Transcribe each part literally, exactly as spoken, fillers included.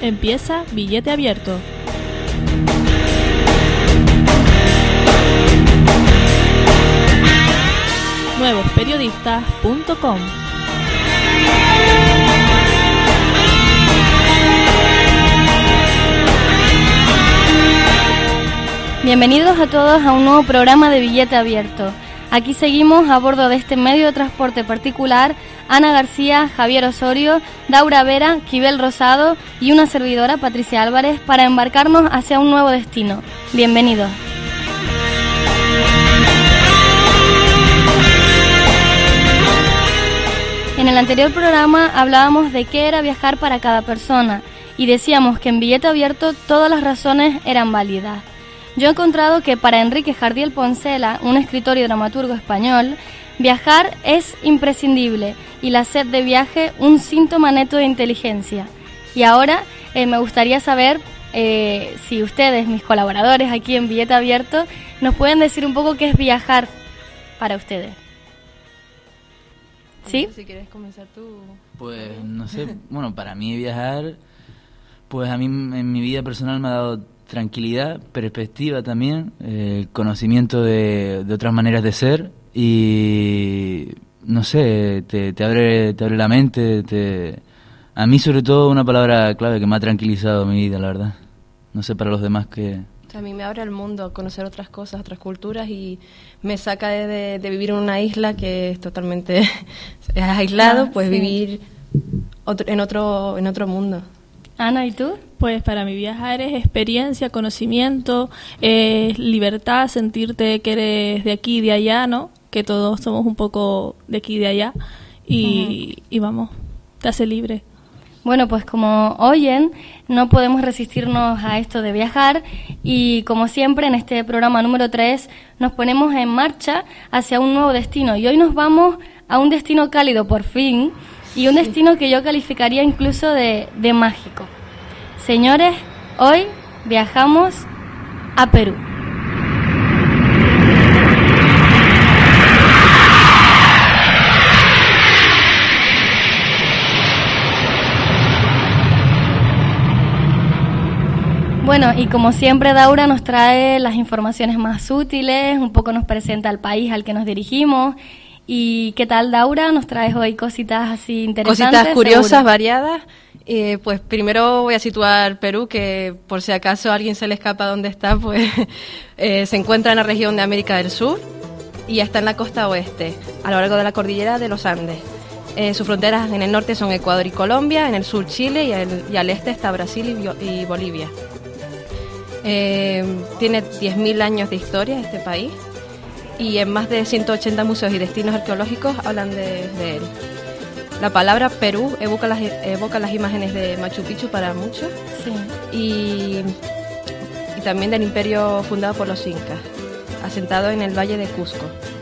Empieza Billete Abierto. nuevos periodistas punto com. Bienvenidos a todos a un nuevo programa de Billete Abierto. Aquí seguimos a bordo de este medio de transporte particular Ana García, Javier Osorio, Daura Vera, Quibel Rosado y una servidora, Patricia Álvarez, para embarcarnos hacia un nuevo destino. Bienvenidos. En el anterior programa hablábamos de qué era viajar para cada persona y decíamos que en Billete Abierto todas las razones eran válidas. Yo he encontrado que para Enrique Jardiel Poncela, un escritor y dramaturgo español, viajar es imprescindible y la sed de viaje un síntoma neto de inteligencia. Y ahora eh, me gustaría saber eh, si ustedes, mis colaboradores aquí en Billete Abierto, nos pueden decir un poco qué es viajar para ustedes. ¿Sí? Si quieres comenzar tú. Pues no sé, bueno, para mí viajar, pues a mí en mi vida personal me ha dado tranquilidad, perspectiva también, eh, conocimiento de, de otras maneras de ser y no sé, te, te abre te abre la mente, te... a mí sobre todo una palabra clave que me ha tranquilizado mi vida, la verdad. No sé para los demás que... A mí me abre el mundo, conocer otras cosas, otras culturas y me saca de, de, de vivir en una isla que es totalmente es aislado, ah, pues sí. Vivir otro, en otro en otro mundo. Ana, ¿y tú? Pues para mí viajar es experiencia, conocimiento, es libertad, sentirte que eres de aquí y de allá, ¿no? Que todos somos un poco de aquí y de allá y, uh-huh. y vamos, te hace libre. Bueno, pues como oyen, no podemos resistirnos a esto de viajar y como siempre en este programa número tres nos ponemos en marcha hacia un nuevo destino y hoy nos vamos a un destino cálido por fin y un destino que yo calificaría incluso de, de mágico. Señores, hoy viajamos a Perú. Bueno, y como siempre Daura nos trae las informaciones más útiles, un poco nos presenta el país al que nos dirigimos. ¿Y qué tal, Daura? ¿Nos traes hoy cositas así interesantes? Cositas curiosas, seguro. Variadas. Eh, pues primero voy a situar Perú, que por si acaso a alguien se le escapa dónde está, pues eh, se encuentra en la región de América del Sur y está en la costa oeste, a lo largo de la cordillera de los Andes. Eh, sus fronteras en el norte son Ecuador y Colombia, en el sur Chile y, el, y al este está Brasil y, y Bolivia. Eh, tiene diez mil años de historia este país y en más de ciento ochenta museos y destinos arqueológicos hablan de, de él. La palabra Perú evoca las, evoca las imágenes de Machu Picchu para muchos sí. y, y también del imperio fundado por los incas, asentado en el valle de Cusco.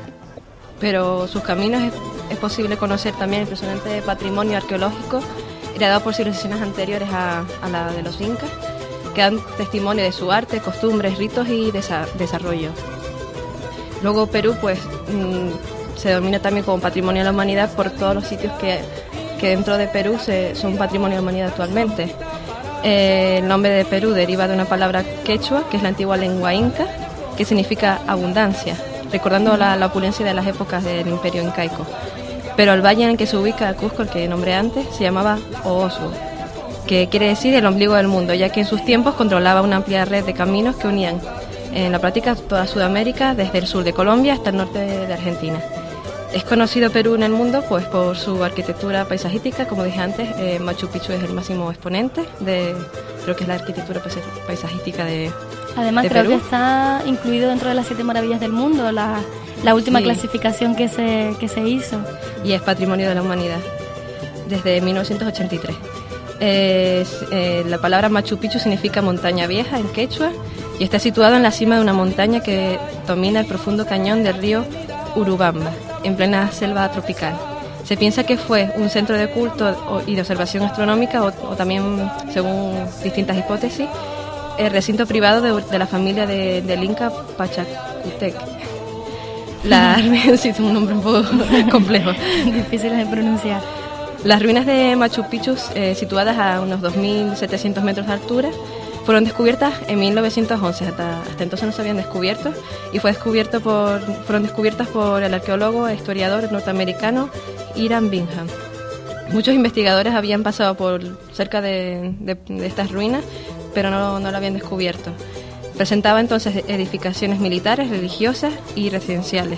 Pero sus caminos es, es posible conocer también el impresionante patrimonio arqueológico heredado por civilizaciones anteriores a, a la de los incas, que dan testimonio de su arte, costumbres, ritos y desa- desarrollo. Luego Perú pues mmm, se denomina también como Patrimonio de la Humanidad por todos los sitios que, que dentro de Perú se, son Patrimonio de la Humanidad actualmente. Eh, el nombre de Perú deriva de una palabra quechua, que es la antigua lengua inca, que significa abundancia, recordando la, la opulencia de las épocas del imperio incaico. Pero el valle en el que se ubica Cusco, el que nombré antes, se llamaba Ooshu, que quiere decir el ombligo del mundo, ya que en sus tiempos controlaba una amplia red de caminos que unían en la práctica toda Sudamérica, desde el sur de Colombia hasta el norte de Argentina. Es conocido Perú en el mundo pues por su arquitectura paisajística, como dije antes, eh, Machu Picchu es el máximo exponente de creo que es la arquitectura paisajística de, Además de creo Perú. que está incluido dentro de las siete maravillas del mundo, la, la última sí. clasificación que se, que se hizo. Y es Patrimonio de la Humanidad desde mil novecientos ochenta y tres. Eh, eh, la palabra Machu Picchu significa montaña vieja en quechua y está situado en la cima de una montaña que domina el profundo cañón del río Urubamba, en plena selva tropical. Se piensa que fue un centro de culto y de observación astronómica o, o también, según distintas hipótesis, el recinto privado de, de la familia de, del Inca Pachacutec. La sí, es un nombre un poco complejo. Difícil de pronunciar. Las ruinas de Machu Picchu, eh, situadas a unos dos mil setecientos metros de altura, fueron descubiertas en mil novecientos once, hasta, hasta entonces no se habían descubierto, y fue descubierto por, fueron descubiertas por el arqueólogo e historiador norteamericano Hiram Bingham. Muchos investigadores habían pasado por cerca de, de, de estas ruinas, pero no, no lo habían descubierto. Presentaba entonces edificaciones militares, religiosas y residenciales.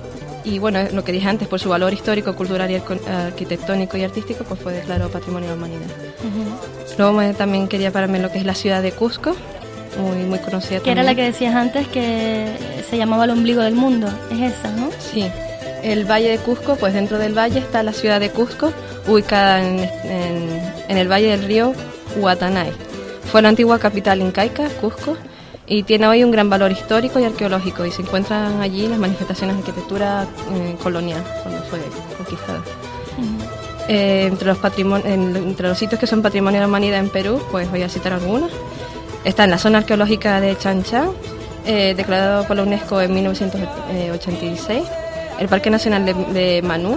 Y bueno, lo que dije antes, por su valor histórico, cultural, y arquitectónico y artístico, pues fue declarado Patrimonio de la Humanidad. Uh-huh. Luego me, también quería pararme en lo que es la ciudad de Cusco, muy, muy conocida que también. Era la que decías antes, que se llamaba el ombligo del mundo, es esa, ¿no? Sí, el Valle de Cusco, pues dentro del valle está la ciudad de Cusco, ubicada en, en, en el valle del río Huatanay. Fue la antigua capital incaica, Cusco, y tiene hoy un gran valor histórico y arqueológico, y se encuentran allí las manifestaciones de arquitectura eh, colonial, cuando fue conquistada. Uh-huh. eh, entre, los patrimon- en, entre los sitios que son Patrimonio de la Humanidad en Perú, pues voy a citar algunos. Está en la zona arqueológica de Chan Chan, eh, declarado por la UNESCO en mil novecientos ochenta y seis. El Parque Nacional de, de Manú,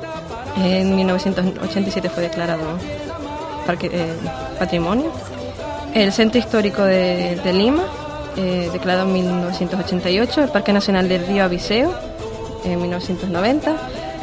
eh, en mil novecientos ochenta y siete fue declarado parque, eh, Patrimonio. El Centro Histórico de, de Lima, Eh, declarado en mil novecientos ochenta y ocho, el Parque Nacional del Río Abiseo en mil novecientos noventa,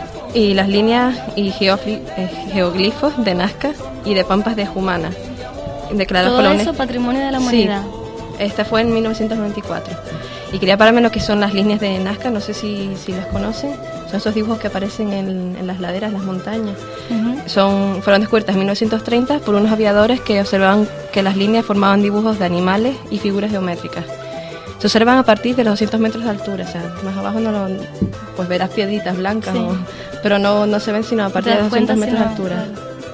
y las líneas y geofli- eh, geoglifos de Nazca y de Pampas de Jumana, declarados Todo por la eso UNESCO. Patrimonio de la Humanidad. Sí, esta fue en mil novecientos noventa y cuatro. Y quería pararme en lo que son las líneas de Nazca, no sé si, si las conocen, son esos dibujos que aparecen en, en las laderas, las montañas. Uh-huh. Son, fueron descubiertas en mil novecientos treinta por unos aviadores que observaban que las líneas formaban dibujos de animales y figuras geométricas. Se observan a partir de los doscientos metros de altura, o sea, más abajo no lo, pues verás piedritas blancas, sí. o, pero no, no se ven sino a partir de doscientos metros de altura.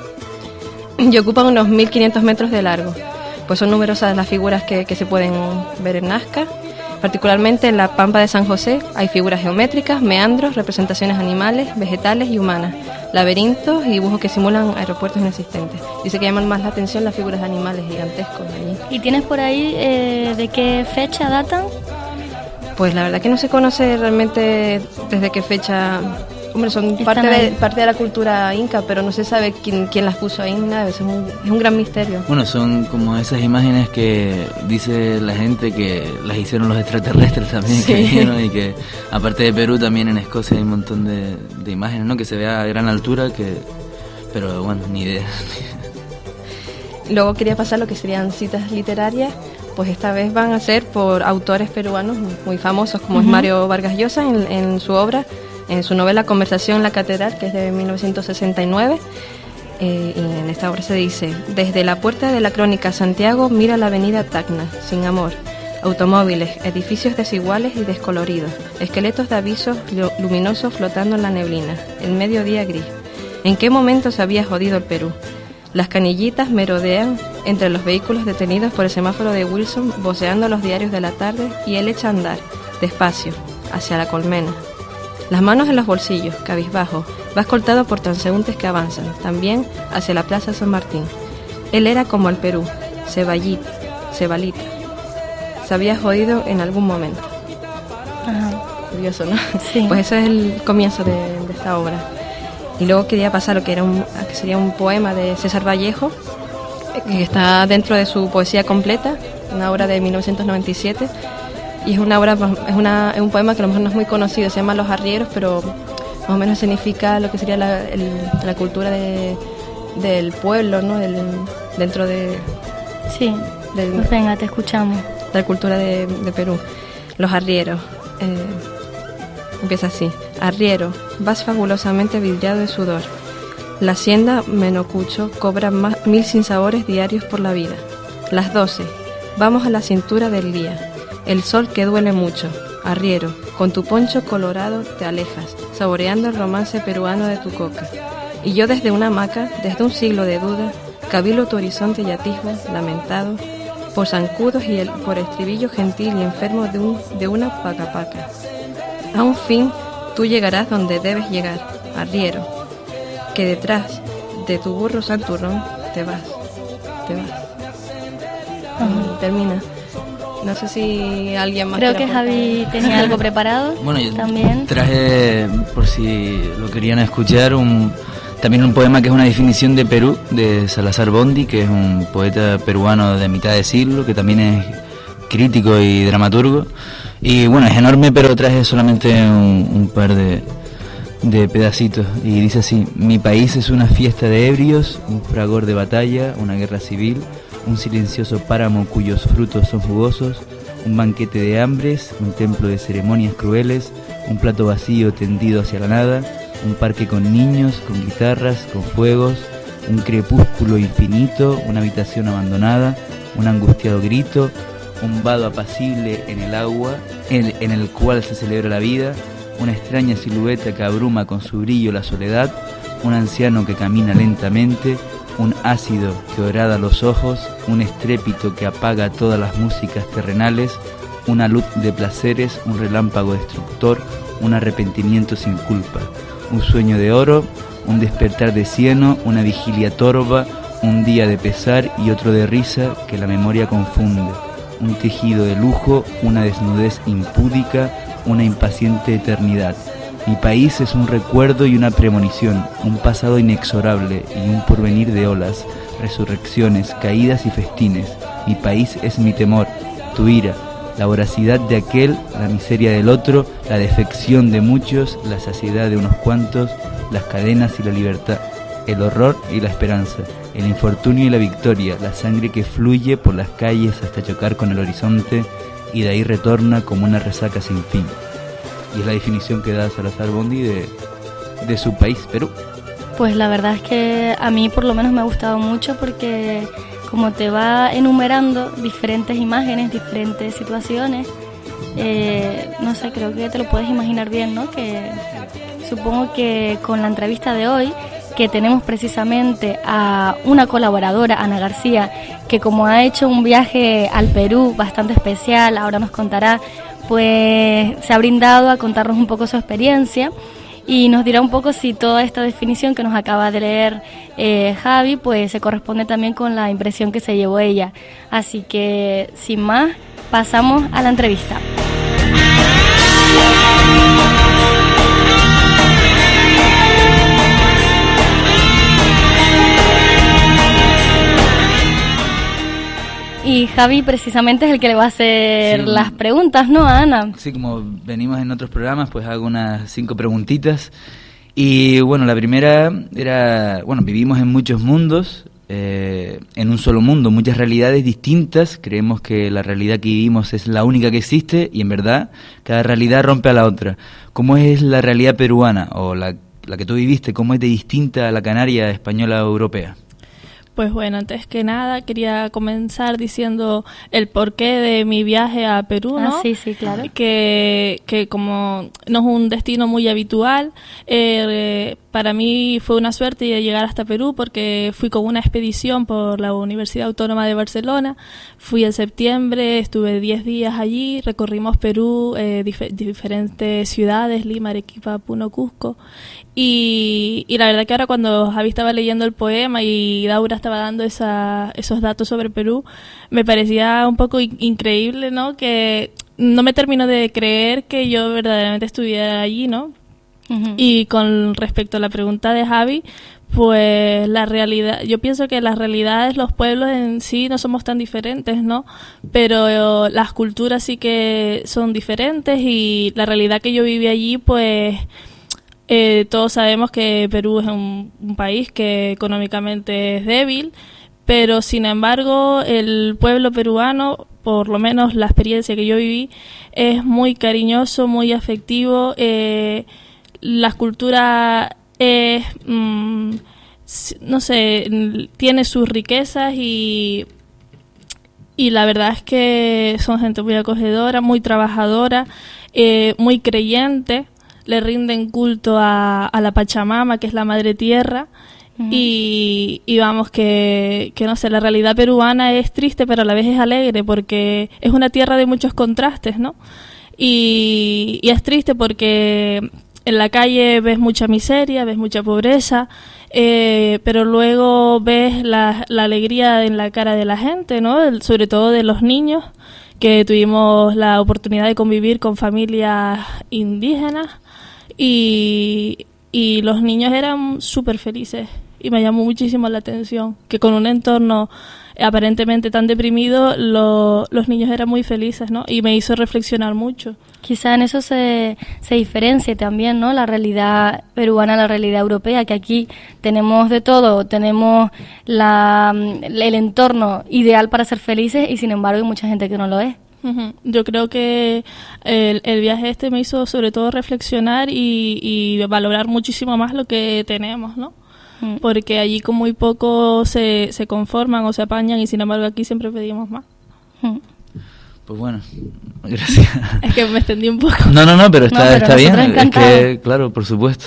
Claro. Y ocupan unos mil quinientos metros de largo. Pues son numerosas las figuras que, que se pueden ver en Nazca. Particularmente en la Pampa de San José hay figuras geométricas, meandros, representaciones animales, vegetales y humanas, laberintos y dibujos que simulan aeropuertos inexistentes. Dice que llaman más la atención las figuras de animales gigantescos allí. ¿Y tienes por ahí eh, de qué fecha datan? Pues la verdad que no se conoce realmente desde qué fecha. Hombre, son parte de, parte de la cultura inca, pero no se sabe quién, quién las puso ahí ni nada. Es un, es un gran misterio. Bueno, son como esas imágenes que dice la gente que las hicieron los extraterrestres también, sí. que vinieron, y que aparte de Perú también en Escocia hay un montón de, de imágenes, ¿no? Que se ve a gran altura, que pero bueno, ni idea. Luego quería pasar lo que serían citas literarias. Pues esta vez van a ser por autores peruanos muy famosos, como uh-huh. es Mario Vargas Llosa en, en su obra, en su novela Conversación en la Catedral, que es de mil novecientos sesenta y nueve, eh, y en esta obra se dice: desde la puerta de la Crónica Santiago mira la avenida Tacna, sin amor, automóviles, edificios desiguales y descoloridos, esqueletos de avisos luminosos flotando en la neblina, el mediodía gris. ¿En qué momento se había jodido el Perú? Las canillitas merodean entre los vehículos detenidos por el semáforo de Wilson, voceando los diarios de la tarde, y él echa a andar, despacio, hacia la colmena. Las manos en los bolsillos, cabizbajo, va escoltado por transeúntes que avanzan, también hacia la Plaza San Martín. Él era como el Perú, ceballita, cebalita. Se había jodido en algún momento. Ajá. Curioso, ¿no? Sí. Pues eso es el comienzo de, de esta obra. Y luego quería pasar lo que era un, que sería un poema de César Vallejo, que está dentro de su poesía completa, una obra de mil novecientos noventa y siete. Y es una obra, es, una, es un poema que a lo mejor no es muy conocido, se llama Los Arrieros, pero más o menos significa lo que sería la, el, la cultura de, del pueblo, ¿no? Del, dentro de... Sí, del, pues venga, te escuchamos. De la cultura de, de Perú. Los Arrieros. Eh, empieza así. Arriero, vas fabulosamente vidriado de sudor. La hacienda Menocucho cobra más, mil sinsabores diarios por la vida. Las doce, vamos a la cintura del día. El sol que duele mucho, arriero, con tu poncho colorado te alejas, saboreando el romance peruano de tu coca. Y yo desde una hamaca, desde un siglo de duda, cabilo tu horizonte y atisbo, lamentado, por zancudos y el, por estribillo gentil y enfermo de, un, de una pacapaca. A un fin, tú llegarás donde debes llegar, arriero, que detrás de tu burro santurrón te vas, te vas. Uh-huh. Termina. No sé si alguien más... Creo que Javi tenía algo preparado. Bueno, yo también traje, por si lo querían escuchar, un También un poema que es una definición de Perú, de Salazar Bondi, que es un poeta peruano de mitad de siglo, que también es crítico y dramaturgo. Y bueno, es enorme, pero traje solamente un, un par de, de pedacitos. Y dice así: mi país es una fiesta de ebrios, un fragor de batalla, una guerra civil, un silencioso páramo cuyos frutos son jugosos, un banquete de hambres, un templo de ceremonias crueles, un plato vacío tendido hacia la nada, un parque con niños, con guitarras, con fuegos, un crepúsculo infinito, una habitación abandonada, un angustiado grito, un vado apacible en el agua, en, en el cual se celebra la vida, una extraña silueta que abruma con su brillo la soledad, un anciano que camina lentamente, un ácido que horada los ojos, un estrépito que apaga todas las músicas terrenales, una luz de placeres, un relámpago destructor, un arrepentimiento sin culpa, un sueño de oro, un despertar de cieno, una vigilia torva, un día de pesar y otro de risa que la memoria confunde, un tejido de lujo, una desnudez impúdica, una impaciente eternidad. Mi país es un recuerdo y una premonición, un pasado inexorable y un porvenir de olas, resurrecciones, caídas y festines. Mi país es mi temor, tu ira, la voracidad de aquel, la miseria del otro, la defección de muchos, la saciedad de unos cuantos, las cadenas y la libertad, el horror y la esperanza, el infortunio y la victoria, la sangre que fluye por las calles hasta chocar con el horizonte y de ahí retorna como una resaca sin fin. Y es la definición que da Salazar Bondi de, de su país, Perú. Pues la verdad es que a mí por lo menos me ha gustado mucho porque como te va enumerando diferentes imágenes, diferentes situaciones, eh, no sé, creo que te lo puedes imaginar bien, ¿no? Que supongo que con la entrevista de hoy, que tenemos precisamente a una colaboradora, Ana García, que como ha hecho un viaje al Perú bastante especial, ahora nos contará, pues se ha brindado a contarnos un poco su experiencia y nos dirá un poco si toda esta definición que nos acaba de leer eh, Javi, pues se corresponde también con la impresión que se llevó ella. Así que, sin más, pasamos a la entrevista. Y Javi precisamente es el que le va a hacer sí, las preguntas, ¿no, a Ana? Sí, como venimos en otros programas, pues hago unas cinco preguntitas. Y bueno, la primera era, bueno, vivimos en muchos mundos, eh, en un solo mundo, muchas realidades distintas. Creemos que la realidad que vivimos es la única que existe y en verdad cada realidad rompe a la otra. ¿Cómo es la realidad peruana o la, la que tú viviste? ¿Cómo es de distinta a la canaria, española o europea? Pues bueno, antes que nada quería comenzar diciendo el porqué de mi viaje a Perú, ¿no? Ah, sí, sí, claro. Que, que como no es un destino muy habitual, eh, para mí fue una suerte de llegar hasta Perú porque fui con una expedición por la Universidad Autónoma de Barcelona. Fui en septiembre, estuve diez días allí, recorrimos Perú, eh, dif- diferentes ciudades, Lima, Arequipa, Puno, Cusco. Y, y la verdad que ahora cuando Javi estaba leyendo el poema y Daura estaba dando esa, esos datos sobre Perú, me parecía un poco in- increíble, ¿no? Que no me termino de creer que yo verdaderamente estuviera allí, ¿no? Uh-huh. Y con respecto a la pregunta de Javi, pues la realidad, yo pienso que las realidades, los pueblos en sí no somos tan diferentes, ¿no? Pero las culturas sí que son diferentes y la realidad que yo viví allí, pues eh, todos sabemos que Perú es un, un país que económicamente es débil, pero sin embargo el pueblo peruano, por lo menos la experiencia que yo viví, es muy cariñoso, muy afectivo. Eh, la cultura es, mmm, no sé, tiene sus riquezas y, y la verdad es que son gente muy acogedora, muy trabajadora, eh, muy creyente, le rinden culto a, a la Pachamama, que es la madre tierra. Uh-huh. Y, y vamos, que, que no sé, la realidad peruana es triste, pero a la vez es alegre, porque es una tierra de muchos contrastes, ¿no? Y, y es triste porque en la calle ves mucha miseria, ves mucha pobreza, eh, pero luego ves la, la alegría en la cara de la gente, ¿no? El, sobre todo de los niños, que tuvimos la oportunidad de convivir con familias indígenas y... y los niños eran súper felices y me llamó muchísimo la atención que con un entorno aparentemente tan deprimido lo, los niños eran muy felices, ¿no? Y me hizo reflexionar mucho. Quizá en eso se, se diferencia también, ¿no? La realidad peruana a la realidad europea, que aquí tenemos de todo, tenemos la, el entorno ideal para ser felices y sin embargo hay mucha gente que no lo es. Uh-huh. Yo creo que el, el viaje este me hizo sobre todo reflexionar y, y valorar muchísimo más lo que tenemos, ¿no? Uh-huh. Porque allí con muy poco se, se conforman o se apañan y sin embargo aquí siempre pedimos más. Uh-huh. Pues bueno, gracias. Es que me extendí un poco. No, no, no, pero está, no, pero está bien. Encantado. Es que, claro, por supuesto.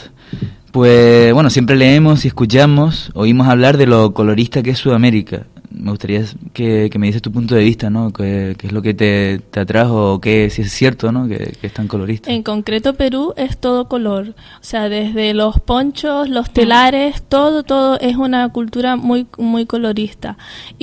Pues bueno, siempre leemos y escuchamos, oímos hablar de lo colorista que es Sudamérica. Me gustaría que, que me dices tu punto de vista, ¿no? ¿Qué, qué es lo que te, te atrajo o qué, si es cierto, ¿no? Que, que es tan colorista. En concreto Perú es todo color, o sea, desde los ponchos, los telares, todo, todo es una cultura muy, muy colorista.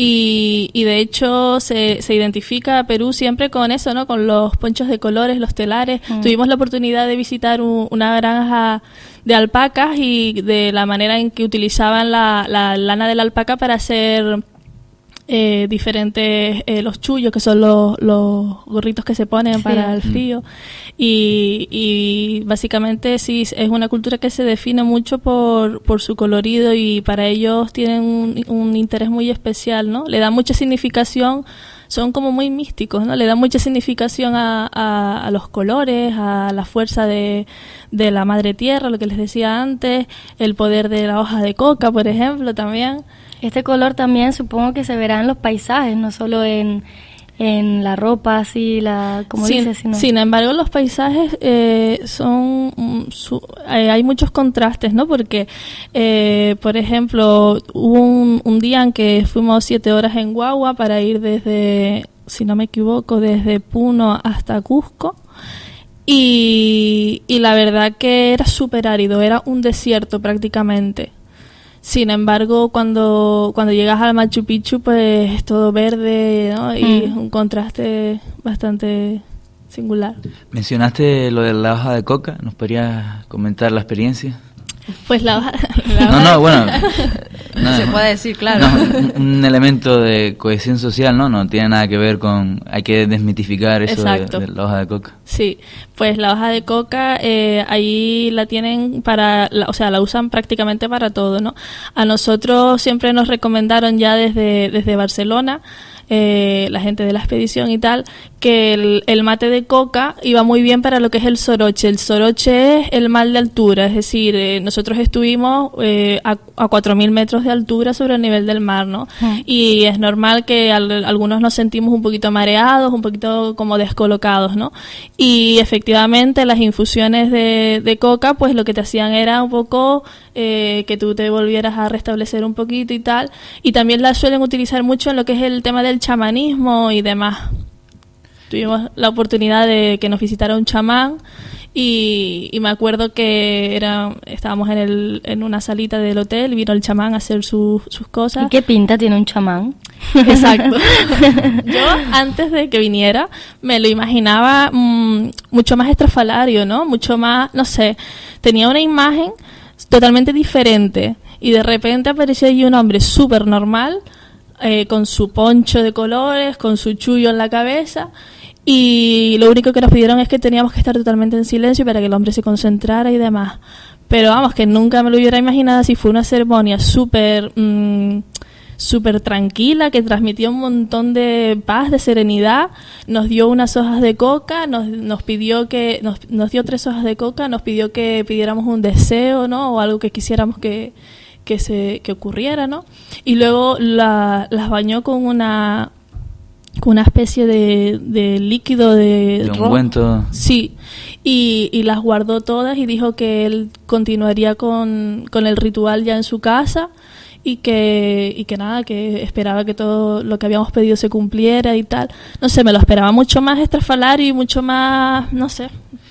Y, y de hecho se, se identifica a Perú siempre con eso, ¿no? Con los ponchos de colores, los telares. Mm. Tuvimos la oportunidad de visitar un, una granja de alpacas y de la manera en que utilizaban la, la lana de la alpaca para hacer Eh, diferentes, eh, los chullos, que son los, los gorritos que se ponen sí. para el frío. Y, y básicamente sí, es una cultura que se define mucho por, por su colorido y para ellos tienen un, un interés muy especial, ¿no? Le dan mucha significación, son como muy místicos, ¿no? Le dan mucha significación a, a, a los colores, a la fuerza de, de la madre tierra, lo que les decía antes, el poder de la hoja de coca, por ejemplo, también. Este color también supongo que se verá en los paisajes, no solo en, en la ropa, así, la, como sin, dices. Sino... Sin embargo, los paisajes eh, son, su, eh, hay muchos contrastes, ¿no? Porque, eh, por ejemplo, hubo un, un día en que fuimos siete horas en guagua para ir desde, si no me equivoco, desde Puno hasta Cusco. Y, y la verdad que era súper árido, era un desierto prácticamente. Sin embargo, cuando cuando llegas al Machu Picchu, pues es todo verde, ¿no? Y mm. es un contraste bastante singular. Mencionaste lo de la hoja de coca, ¿nos podrías comentar la experiencia? Pues la hoja... La no, hoja no, bueno... No, se puede decir, claro. No, un, un elemento de cohesión social, ¿no? No tiene nada que ver con... Hay que desmitificar eso de, de la hoja de coca. Sí, pues la hoja de coca eh, ahí la tienen para... La, o sea, la usan prácticamente para todo, ¿no? A nosotros siempre nos recomendaron ya desde, desde Barcelona, eh, la gente de la expedición y tal, que el, el mate de coca iba muy bien para lo que es el soroche. El soroche es el mal de altura, es decir, eh, nosotros estuvimos eh, a, a cuatro mil metros de altura sobre el nivel del mar, ¿no? Mm. Y es normal que al, algunos nos sentimos un poquito mareados, un poquito como descolocados, ¿no? Y efectivamente las infusiones de, de coca, pues lo que te hacían era un poco eh, que tú te volvieras a restablecer un poquito y tal. Y también la suelen utilizar mucho en lo que es el tema del chamanismo y demás. Tuvimos la oportunidad de que nos visitara un chamán y, y me acuerdo que era estábamos en el en una salita del hotel, vino el chamán a hacer su, sus cosas. ¿Y qué pinta tiene un chamán? Exacto. Yo, antes de que viniera, me lo imaginaba mmm, mucho más estrafalario, ¿no? Mucho más, no sé, tenía una imagen totalmente diferente y de repente apareció allí un hombre súper normal, eh, con su poncho de colores, con su chullo en la cabeza. Y lo único que nos pidieron es que teníamos que estar totalmente en silencio para que el hombre se concentrara y demás. Pero vamos, que nunca me lo hubiera imaginado, si fue una ceremonia súper mmm, súper tranquila, que transmitía un montón de paz, de serenidad. Nos dio unas hojas de coca, nos, nos pidió que nos, nos dio tres hojas de coca, nos pidió que pidiéramos un deseo, ¿no? O algo que quisiéramos que, que, se, que ocurriera, ¿no? Y luego la, las bañó con una... con una especie de, de líquido de, de ungüento. Sí, y, y las guardó todas y dijo que él continuaría con, con el ritual ya en su casa y que y que nada, que esperaba que todo lo que habíamos pedido se cumpliera y tal. No sé, me lo esperaba mucho más estrafalario y mucho más, no sé.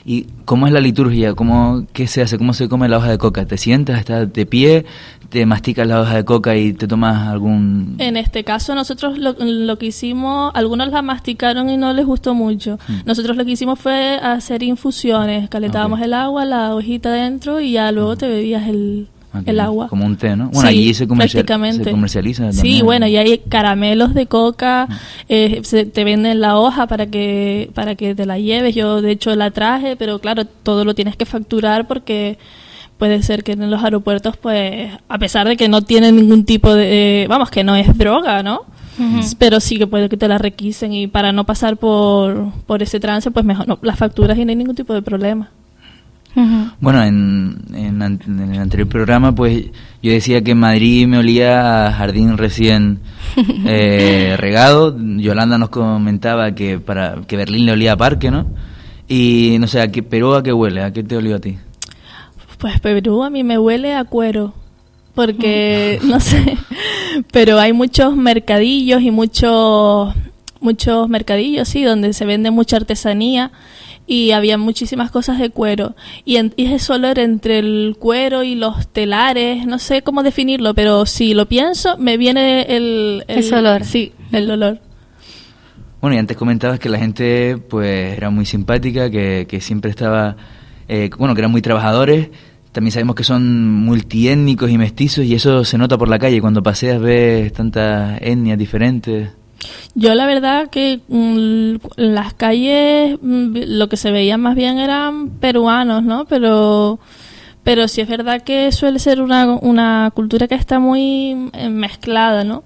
¿Y cómo es la liturgia? ¿Cómo, ¿Qué se hace? ¿Cómo se come la hoja de coca? ¿Te sientas, estás de pie, te masticas la hoja de coca y te tomas algún...? En este caso nosotros lo, lo que hicimos, algunos la masticaron y no les gustó mucho. Hmm. Nosotros lo que hicimos fue hacer infusiones, calentábamos okay. el agua, la hojita dentro y ya luego hmm. te bebías el... Okay, el agua. Como un té, ¿no? Bueno, sí, allí se, comercial, se comercializa también. Sí, bueno, y hay caramelos de coca, eh, se, te venden la hoja para que para que te la lleves. Yo, de hecho, la traje, pero claro, todo lo tienes que facturar porque puede ser que en los aeropuertos, pues, a pesar de que no tienen ningún tipo de... Eh, vamos, que no es droga, ¿no? Uh-huh. Pero sí que puede que te la requisen y para no pasar por, por ese trance, pues mejor no, las facturas y no hay ningún tipo de problema. Uh-huh. Bueno, en, en, en el anterior programa pues yo decía que Madrid me olía a jardín recién eh, regado. Yolanda nos comentaba que para que Berlín le olía a parque, ¿no? Y no sé, ¿a qué, Perú a qué huele? ¿A qué te olió a ti? Pues Perú a mí me huele a cuero, porque uh. no sé, pero hay muchos mercadillos y muchos muchos mercadillos, sí, donde se vende mucha artesanía. Y había muchísimas cosas de cuero. Y, en, y ese olor entre el cuero y los telares, no sé cómo definirlo, pero si lo pienso, me viene el... el ese olor. Sí, el olor. Bueno, y antes comentabas que la gente pues era muy simpática, que, que siempre estaba... Eh, bueno, que eran muy trabajadores. También sabemos que son multiétnicos y mestizos y eso se nota por la calle. Cuando paseas ves tantas etnias diferentes... Yo la verdad que en las calles lo que se veía más bien eran peruanos, ¿no? Pero pero sí es verdad que suele ser una, una cultura que está muy mezclada, ¿no?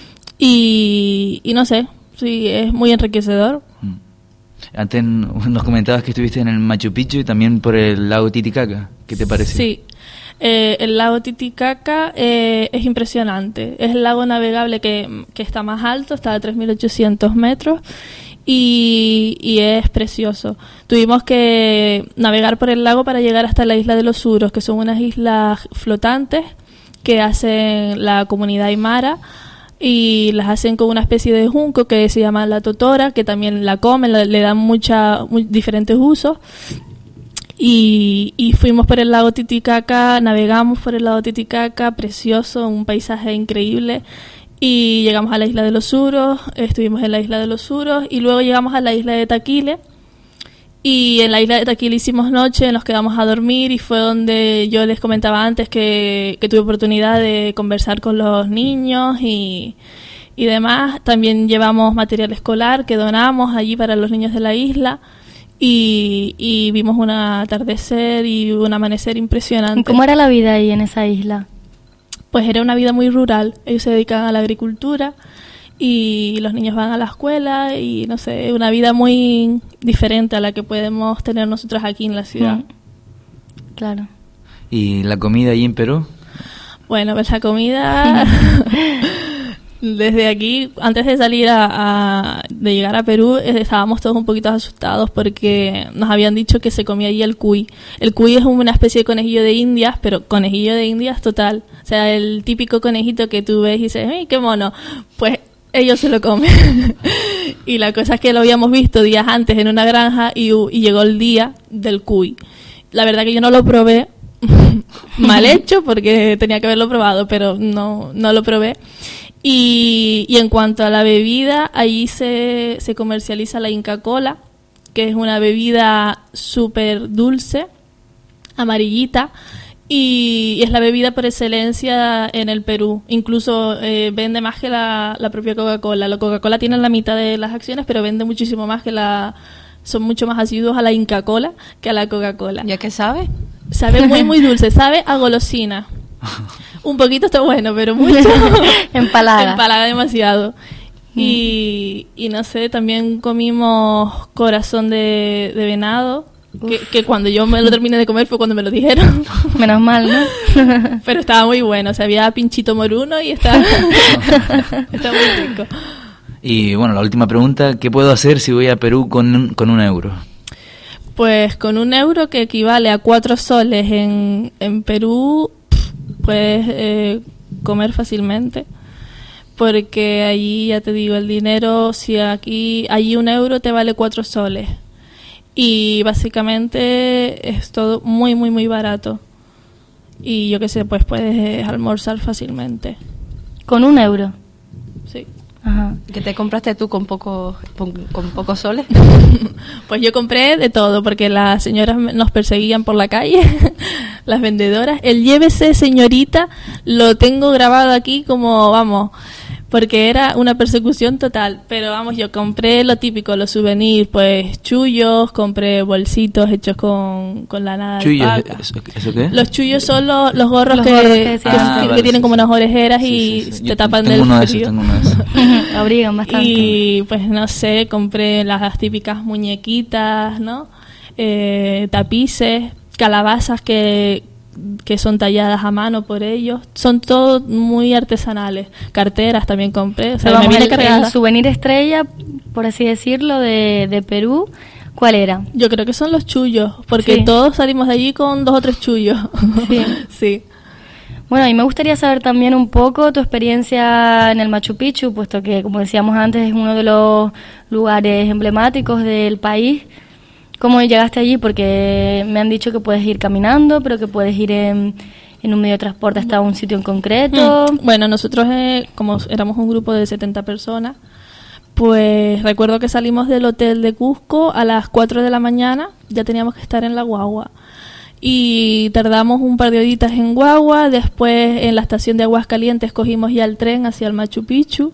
Y, y no sé, sí, es muy enriquecedor. Antes nos comentabas que estuviste en el Machu Picchu y también por el lago Titicaca. ¿Qué te pareció? Sí. Eh, el lago Titicaca eh, es impresionante. Es el lago navegable que, que está más alto, está a tres mil ochocientos metros y, y es precioso. Tuvimos que navegar por el lago para llegar hasta la isla de los Suros, que son unas islas flotantes que hacen la comunidad aymara y las hacen con una especie de junco que se llama la totora, que también la comen, la, le dan mucha, muy, diferentes usos. Y, y fuimos por el lago Titicaca, navegamos por el lago Titicaca, precioso, un paisaje increíble, y llegamos a la isla de los Suros, estuvimos en la isla de los Suros, y luego llegamos a la isla de Taquile, y en la isla de Taquile hicimos noche, nos quedamos a dormir, y fue donde yo les comentaba antes que, que tuve oportunidad de conversar con los niños y, y demás. También llevamos material escolar que donamos allí para los niños de la isla, Y, y vimos un atardecer y un amanecer impresionante. ¿Cómo era la vida ahí en esa isla? Pues era una vida muy rural. Ellos se dedican a la agricultura y los niños van a la escuela y no sé, una vida muy diferente a la que podemos tener nosotros aquí en la ciudad. Mm. Claro. ¿Y la comida allí en Perú? Bueno, pues la comida... Desde aquí, antes de salir a, a de llegar a Perú, estábamos todos un poquito asustados porque nos habían dicho que se comía allí el cuy. El cuy es una especie de conejillo de indias, pero conejillo de indias total. O sea, el típico conejito que tú ves y dices, ¡ay, qué mono! Pues ellos se lo comen. Y la cosa es que lo habíamos visto días antes en una granja y, y llegó el día del cuy. La verdad que yo no lo probé, mal hecho porque tenía que haberlo probado, pero no, no lo probé. Y, y en cuanto a la bebida, allí se, se comercializa la Inca Kola, que es una bebida súper dulce, amarillita, y es la bebida por excelencia en el Perú. Incluso eh, vende más que la, la propia Coca-Cola. La Coca-Cola tiene la mitad de las acciones, pero vende muchísimo más que la... Son mucho más asiduos a la Inca Kola que a la Coca-Cola. ¿Ya qué sabe? Sabe muy, muy dulce. Sabe a golosina. Un poquito está bueno, pero mucho empalaga. empalaga demasiado. Mm. Y, y no sé, también comimos corazón de, de venado, que, que cuando yo me lo terminé de comer fue cuando me lo dijeron. Menos mal, ¿no? Pero estaba muy bueno, o sea, había pinchito moruno y estaba, estaba muy rico. Y bueno, la última pregunta, ¿qué puedo hacer si voy a Perú con un, con un euro? Pues con un euro que equivale a cuatro soles en, en Perú... puedes eh, comer fácilmente, porque allí, ya te digo, el dinero, si aquí allí un euro te vale cuatro soles y básicamente es todo muy, muy, muy barato. Y yo qué sé, pues puedes almorzar fácilmente. ¿Con un euro? Sí. Ajá. ¿Qué te compraste tú con pocos con, con pocos soles? Pues yo compré de todo, porque las señoras nos perseguían por la calle, las vendedoras. El llévese, señorita, lo tengo grabado aquí como, vamos, porque era una persecución total. Pero vamos, yo compré lo típico, los souvenirs, pues chullos, compré bolsitos hechos con, con lana de ¿Chullos? alpaca. ¿Eso, ¿Eso qué? Los chullos son los, los gorros Los que, gorros que que, decías que antes. Ah, vale, tienen sí, como sí. unas orejeras y Sí, sí, sí. te Yo tapan tengo del uno de esos, frío. tengo uno de esos. Abrigan bastante. Y pues no sé, compré las típicas muñequitas, ¿no? Eh, tapices, calabazas que, que son talladas a mano por ellos. Son todos muy artesanales. Carteras también compré. O sea, Pero vamos, me viene el, cargada. el souvenir estrella, por así decirlo, de, de Perú, ¿cuál era? Yo creo que son los chullos, porque Sí. todos salimos de allí con dos o tres chullos. Sí. Sí. Bueno, y me gustaría saber también un poco tu experiencia en el Machu Picchu, puesto que, como decíamos antes, es uno de los lugares emblemáticos del país. ¿Cómo llegaste allí? Porque me han dicho que puedes ir caminando, pero que puedes ir en, en un medio de transporte hasta un sitio en concreto. Mm, Bueno, nosotros, eh, como éramos un grupo de setenta personas, pues recuerdo que salimos del hotel de Cusco a las cuatro de la mañana, ya teníamos que estar en la guagua. Y tardamos un par de horitas en guagua, después en la estación de Aguascalientes cogimos ya el tren hacia el Machu Picchu.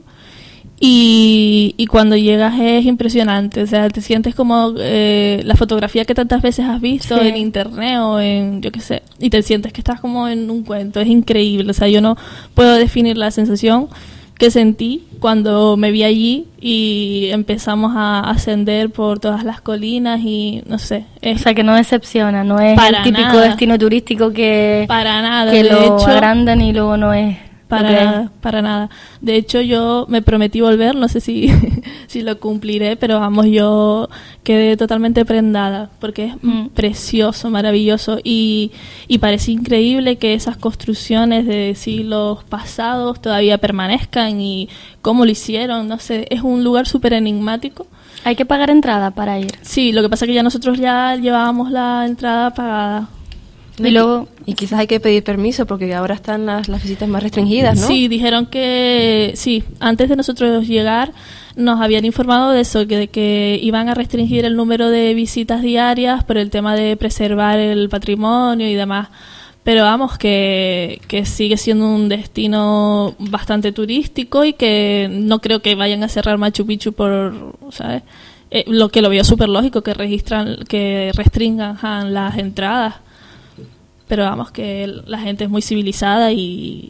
Y, y cuando llegas es impresionante, o sea, te sientes como eh, la fotografía que tantas veces has visto Sí. en internet o en, yo qué sé, y te sientes que estás como en un cuento, es increíble, o sea, yo no puedo definir la sensación que sentí cuando me vi allí y empezamos a ascender por todas las colinas y no sé, O es sea, que no decepciona, no es Para el típico nada. destino turístico que, para nada, que de lo hecho, agrandan y luego no es. Para lo que es. nada, para nada. De hecho, yo me prometí volver, no sé si, si lo cumpliré, pero vamos, yo quedé totalmente prendada, porque es Mm. precioso, maravilloso, y, y parece increíble que esas construcciones de siglos pasados todavía permanezcan y cómo lo hicieron, no sé, es un lugar súper enigmático. Hay que pagar entrada para ir. Sí, lo que pasa es que ya nosotros ya llevábamos la entrada pagada. Y luego, Y quizás hay que pedir permiso porque ahora están las, las visitas más restringidas, ¿no? Sí, dijeron que sí, antes de nosotros llegar nos habían informado de eso, que, de que iban a restringir el número de visitas diarias por el tema de preservar el patrimonio y demás. Pero vamos, que, que sigue siendo un destino bastante turístico y que no creo que vayan a cerrar Machu Picchu por, ¿sabes? Eh, lo que lo veo súper lógico, que registran, que restringan ajá, las entradas. Pero vamos, que la gente es muy civilizada y,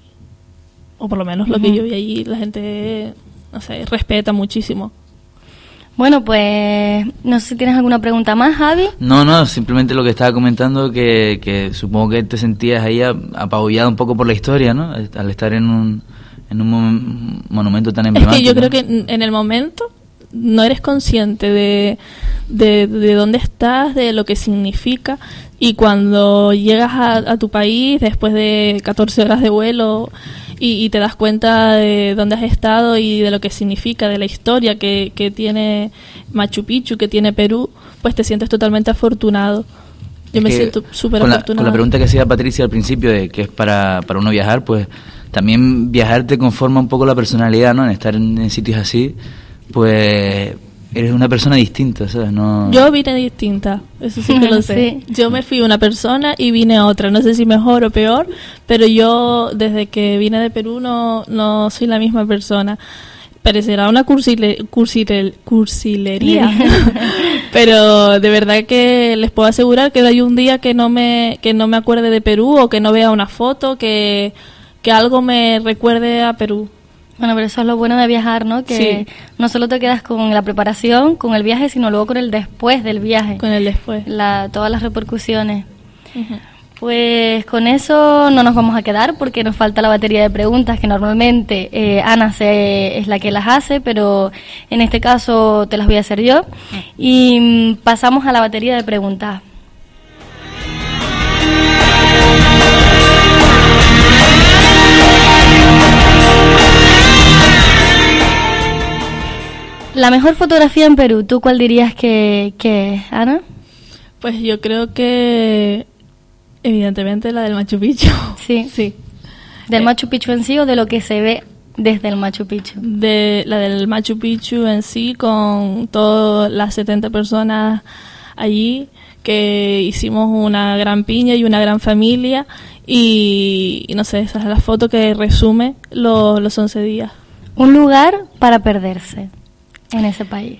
o por lo menos lo que yo vi allí, la gente, no sé, respeta muchísimo. bueno, pues no sé si tienes alguna pregunta más, Javi. No, no, simplemente lo que estaba comentando, que, que supongo que te sentías ahí a- apabullado un poco por la historia, ¿no? Al estar en un, en un mon- monumento tan Es emblemático. que yo creo que en en el momento no eres consciente de, de, de dónde estás, de lo que significa, y cuando llegas a, a tu país después de catorce horas de vuelo y, y te das cuenta de dónde has estado y de lo que significa, de la historia que, que tiene Machu Picchu, que tiene Perú, pues te sientes totalmente afortunado. Yo Es me que siento súper con la, afortunada. con la pregunta que hacía Patricia al principio de que es para, para uno viajar, pues también viajar te conforma un poco la personalidad, ¿no? En estar en, en sitios así, pues eres una persona distinta, ¿sabes? No... Yo vine distinta, eso sí que lo sé. Sí. Yo me fui una persona y vine otra, no sé si mejor o peor, pero yo desde que vine de Perú no, no soy la misma persona. Parecerá una cursile, cursile, cursilería, pero de verdad que les puedo asegurar que hay un día que no me que no me acuerde de Perú o que no vea una foto, que, que algo me recuerde a Perú. Bueno, pero eso es lo bueno de viajar, ¿no? Que Sí. no solo te quedas con la preparación, con el viaje, sino luego con el después del viaje. Con el después. La, todas las repercusiones. Ujú. Pues con eso no nos vamos a quedar porque nos falta la batería de preguntas que normalmente eh, Ana se, es la que las hace, pero en este caso te las voy a hacer yo. Y mm, pasamos a la batería de preguntas. La mejor fotografía en Perú, ¿tú cuál dirías que, que es, Ana? Pues yo creo que evidentemente la del Machu Picchu. Sí. Sí. ¿Del Eh, Machu Picchu en sí o de lo que se ve desde el Machu Picchu? De la del Machu Picchu en sí, con todas las setenta personas allí, que hicimos una gran piña y una gran familia, y, y no sé, esa es la foto que resume lo- los once días. Un lugar para perderse en ese país.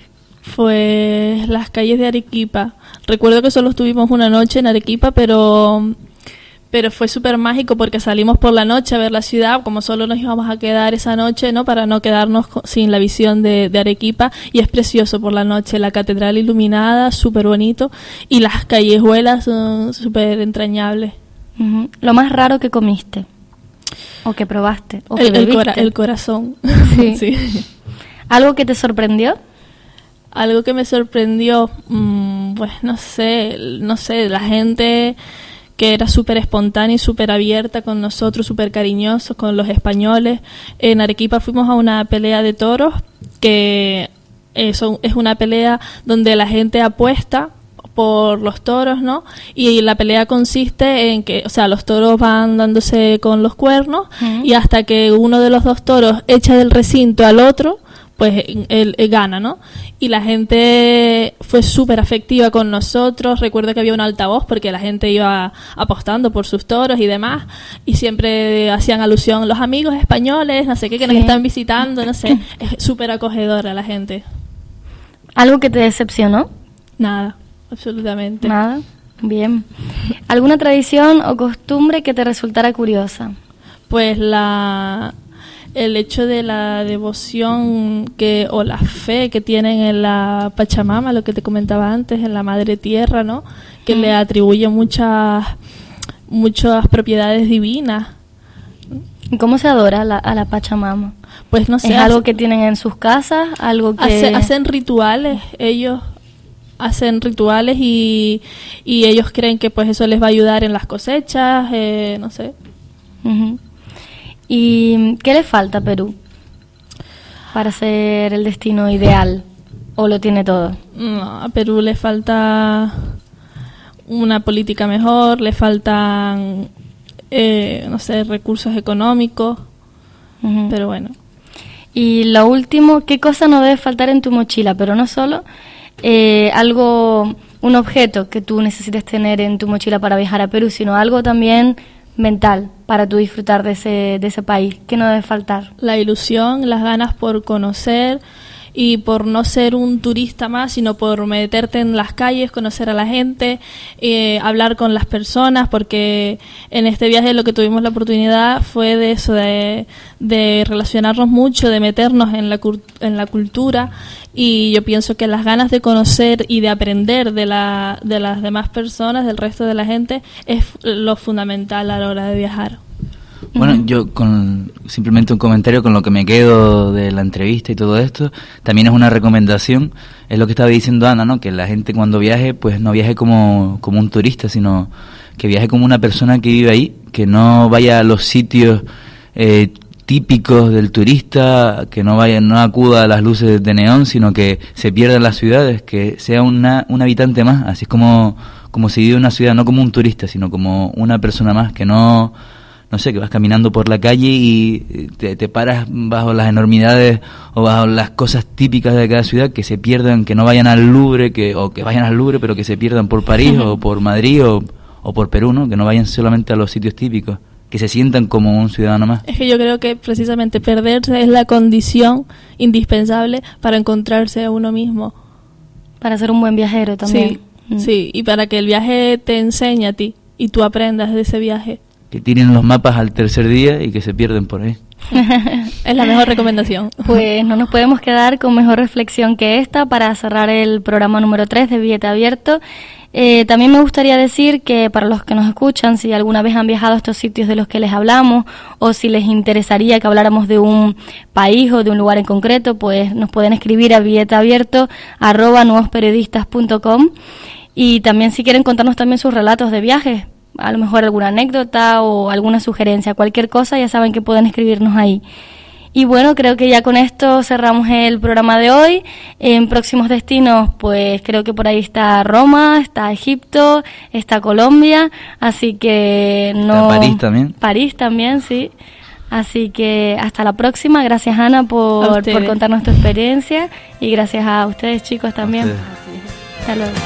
Pues las calles de Arequipa. Recuerdo que solo estuvimos una noche en Arequipa, pero pero fue súper mágico porque salimos por la noche a ver la ciudad, como solo nos íbamos a quedar esa noche, ¿no? Para no quedarnos co- sin la visión de, de Arequipa, y es precioso por la noche, la catedral iluminada, súper bonito, y las callejuelas son súper entrañables. Ujú. Lo más raro que comiste o que probaste o que El, el, bebiste. cora- el corazón. Sí. Sí. ¿Algo que te sorprendió? Algo que me sorprendió, mm, pues no sé, no sé, la gente que era súper espontánea y súper abierta con nosotros, súper cariñosos con los españoles. En Arequipa fuimos a una pelea de toros, que eso es una pelea donde la gente apuesta por los toros, ¿no? Y la pelea consiste en que, o sea, los toros van dándose con los cuernos, Ujú. y hasta que uno de los dos toros echa del recinto al otro, pues él, él gana, ¿no? Y la gente fue súper afectiva con nosotros. Recuerdo que había un altavoz porque la gente iba apostando por sus toros y demás, y siempre hacían alusión los amigos españoles, no sé qué, que nos Sí. están visitando, no sé. Es súper acogedora la gente. ¿Algo que te decepcionó? Nada, absolutamente. Nada. Bien. ¿Alguna tradición o costumbre que te resultara curiosa? Pues la el hecho de la devoción que o la fe que tienen en la Pachamama, lo que te comentaba antes, en la Madre Tierra, ¿no? Que Mm. le atribuye muchas muchas propiedades divinas. ¿Y cómo se adora a la, a la Pachamama? Pues no sé, ¿Es algo hace- que tienen en sus casas? ¿Algo que...? hace- hacen rituales, ellos hacen rituales y, y ellos creen que pues eso les va a ayudar en las cosechas, eh, no sé. Ujú. ¿Y qué le falta a Perú para ser el destino ideal? ¿O lo tiene todo? No, a Perú le falta una política mejor, le faltan, eh, no sé, recursos económicos, Ujú. pero bueno. Y lo último, ¿qué cosa no debe faltar en tu mochila? Pero no solo eh, algo, un objeto que tú necesites tener en tu mochila para viajar a Perú, sino algo también mental para tú disfrutar de ese, de ese país. ¿Qué no debe faltar? La ilusión, las ganas por conocer y por no ser un turista más, sino por meterte en las calles, conocer a la gente, eh, hablar con las personas, porque en este viaje lo que tuvimos la oportunidad fue de eso, de, de relacionarnos mucho, de meternos en la, cur- en la cultura, y yo pienso que las ganas de conocer y de aprender de, la, de las demás personas, del resto de la gente, es lo fundamental a la hora de viajar. Bueno, yo con simplemente un comentario con lo que me quedo de la entrevista y todo esto, también es una recomendación, es lo que estaba diciendo Ana, ¿no? Que la gente cuando viaje, pues no viaje como, como un turista, sino que viaje como una persona que vive ahí, que no vaya a los sitios eh, típicos del turista, que no vaya, no acuda a las luces de neón, sino que se pierda en las ciudades, que sea una, un habitante más, así es como, como se vive una ciudad, no como un turista, sino como una persona más, que no... no sé, que vas caminando por la calle y te, te paras bajo las enormidades o bajo las cosas típicas de cada ciudad, que se pierdan, que no vayan al Louvre, que o que vayan al Louvre pero que se pierdan por París o por Madrid o, o por Perú, ¿no? Que no vayan solamente a los sitios típicos, que se sientan como un ciudadano más. Es que yo creo que precisamente perderse es la condición indispensable para encontrarse a uno mismo. Para ser un buen viajero también. Sí, Mm. sí, y para que el viaje te enseñe a ti y tú aprendas de ese viaje. Que tiren los mapas al tercer día y que se pierden por ahí. Es la mejor recomendación. Pues no nos podemos quedar con mejor reflexión que esta para cerrar el programa número tres de Billete Abierto. Eh, también me gustaría decir que para los que nos escuchan, si alguna vez han viajado a estos sitios de los que les hablamos, o si les interesaría que habláramos de un país o de un lugar en concreto, pues nos pueden escribir a billeteabierto arroba nuevosperiodistas punto com. Y también si quieren contarnos también sus relatos de viajes, a lo mejor alguna anécdota o alguna sugerencia, cualquier cosa, ya saben que pueden escribirnos ahí. Y bueno, creo que ya con esto cerramos el programa de hoy. En próximos destinos, pues creo que por ahí está Roma, está Egipto, está Colombia, así que no... Está París también. París también, sí. Así que hasta la próxima. Gracias, Ana, por, por contarnos tu experiencia, y gracias a ustedes, chicos, también. Hasta luego.